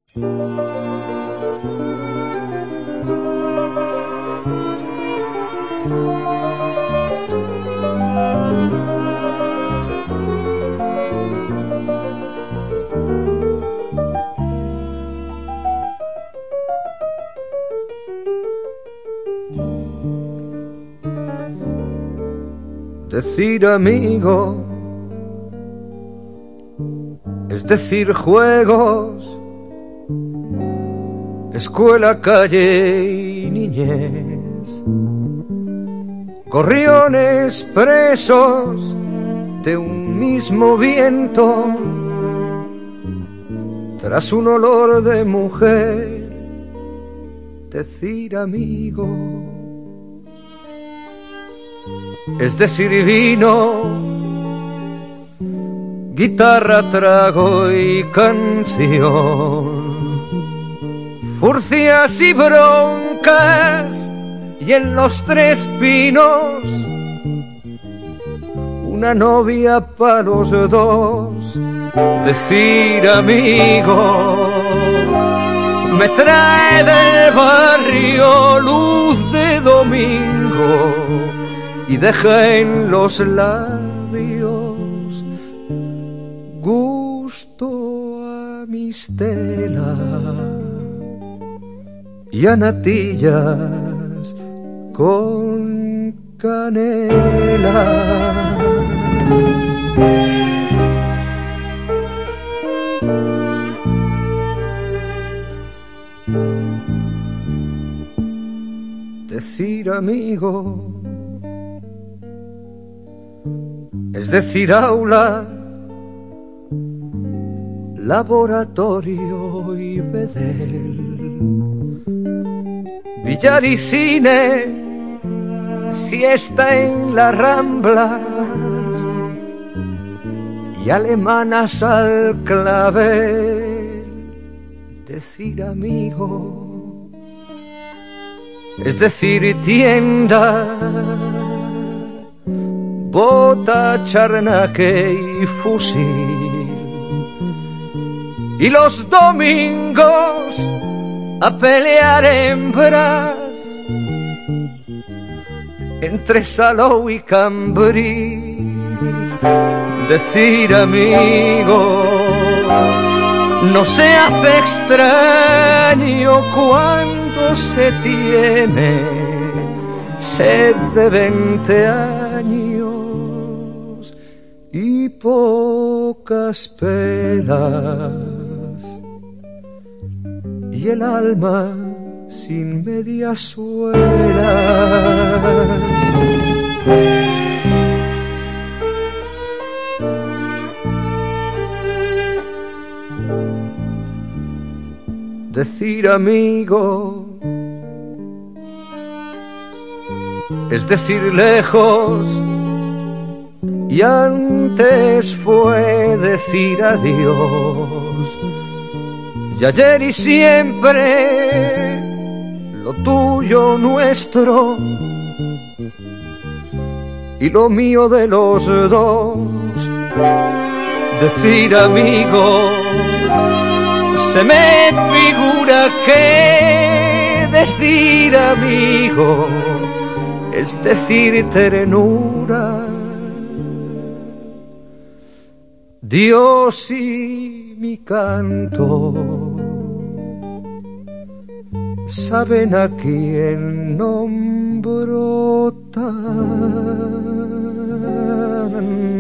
Decir amigo es decir juegos, escuela, calle y niñez, gorriones presos de un mismo viento, tras un olor de mujer. Decir amigo es decir vino, guitarra, trago y canción, furcias y broncas, y en los Tres Pinos una novia para los dos. Decir amigo me trae del barrio luz de domingo y deja en los labios gusto a mistela y a natillas con canela. Decir amigo es decir aula, laboratorio y bedel, billar y cine, siesta en las Ramblas y alemanas al clavel. Decir amigo es decir tienda, bota, charnaque y fusil, y los domingos a pelear hembras entre Salou y Cambrils. Decir amigo no se hace extraño cuando se tiene sed de 20 años y pocas penas, y el alma sin medias suelas. Decir amigo es decir lejos, y antes fue decir adiós, y ayer y siempre lo tuyo nuestro y lo mío de los dos. Decir amigo se me figura que decir amigo es decir ternura. Dios y mi canto saben a quién nombro tan